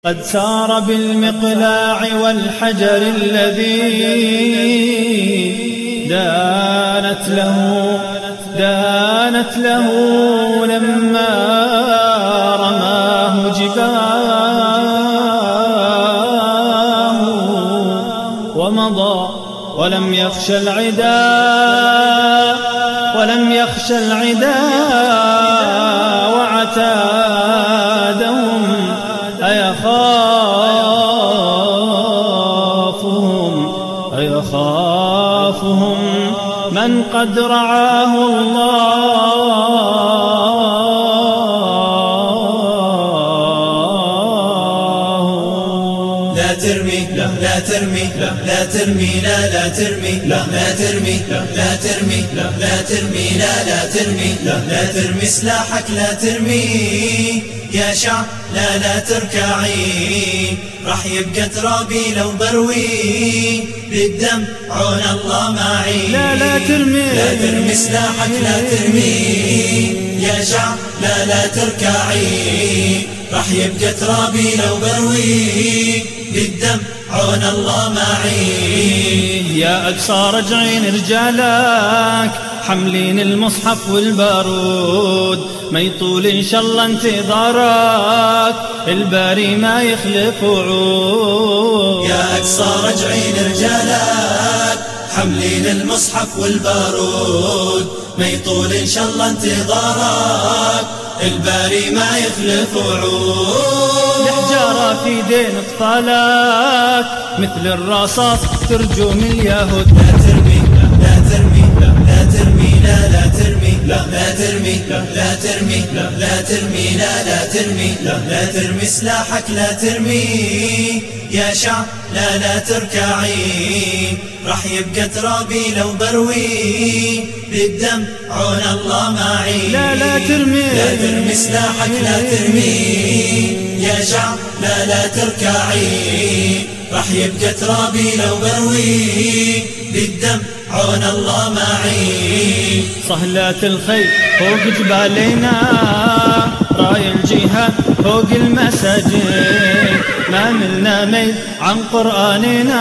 قد سار بالمقلاع والحجر الذي دانت له لما رماه جباه ومضى ولم يخش العداء وعتادهم أيخافهم من قد رعاه الله. لا ترمي لا ترمي لا ترمي لا ترمي لا ترمي لا ترمي لا ترمي لا ترمي لا ترمي سلاحك لا ترمي يا شعب لا تركعي راح يبقى ترابي لو بروي بالدم عون الله معي. لا ترمي سلاحك لا ترمي يا شعب لا تركعي راح يبقى ترابي لو بروي بالدم عون الله معي. يا أقصى رجعين رجالك حملين المصحف والبارود ما يطول إن شاء الله انتظارك الباري ما يخلف وعود. يا أقصى رجعين رجالك حملين المصحف والبارود ما يطول إن شاء الله انتظارك الباري ما يخلف وعود. الحجارة في دين أطفالك مثل الرصاص ترجم اليهود. لا ترمي لا ترمي لا ترمي لا ترمي لا ترمي لا ترمي لا ترمي لا ترمي لا ترمي سلاحك لا ترمي يا شعب لا تركعي راح يبقى ترابي لو بروي بالدم عون الله معي. لا ترمي سلاحك لا ترمي يا شعب لا تركعي راح يبقى ترابي لو بروي بالدم عون الله معي. صهلات الخيل فوق جبالنا راي الجهاد فوق المساجد ما ملنا ميل عن قرآننا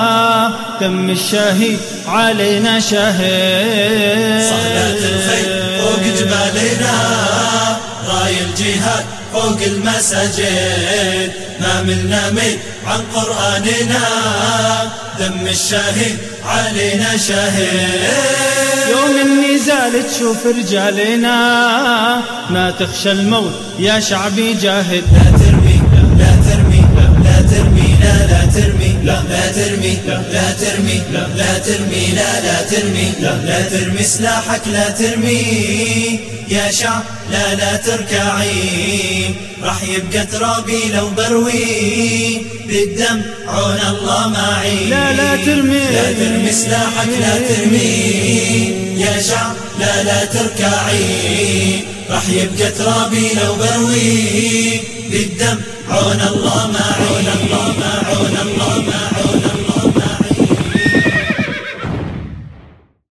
دم الشهيد علينا شهيد. صهلات الخيل فوق جبالنا راي الجهاد فوق المساجد ما ملنا ميل عن قرآننا دم الشهيد علينا شهيد. يوم النزال تشوف رجالنا ما تخشى الموت يا شعبي جاهد. لا ترمي لا ترمي لا ترمي لا ترمي لا ترمي لا ترمي لا ترمي لا ترمي لا ترمي سلاحك لا ترمي يا شعب لا تركعي راح يبقى ترابي لو بروي بالدم عون الله معي. لا ترمي سلاحك لا ترمي يا شعب لا تركعي راح يبقى ترابي لو بروي بالدم عون الله معي.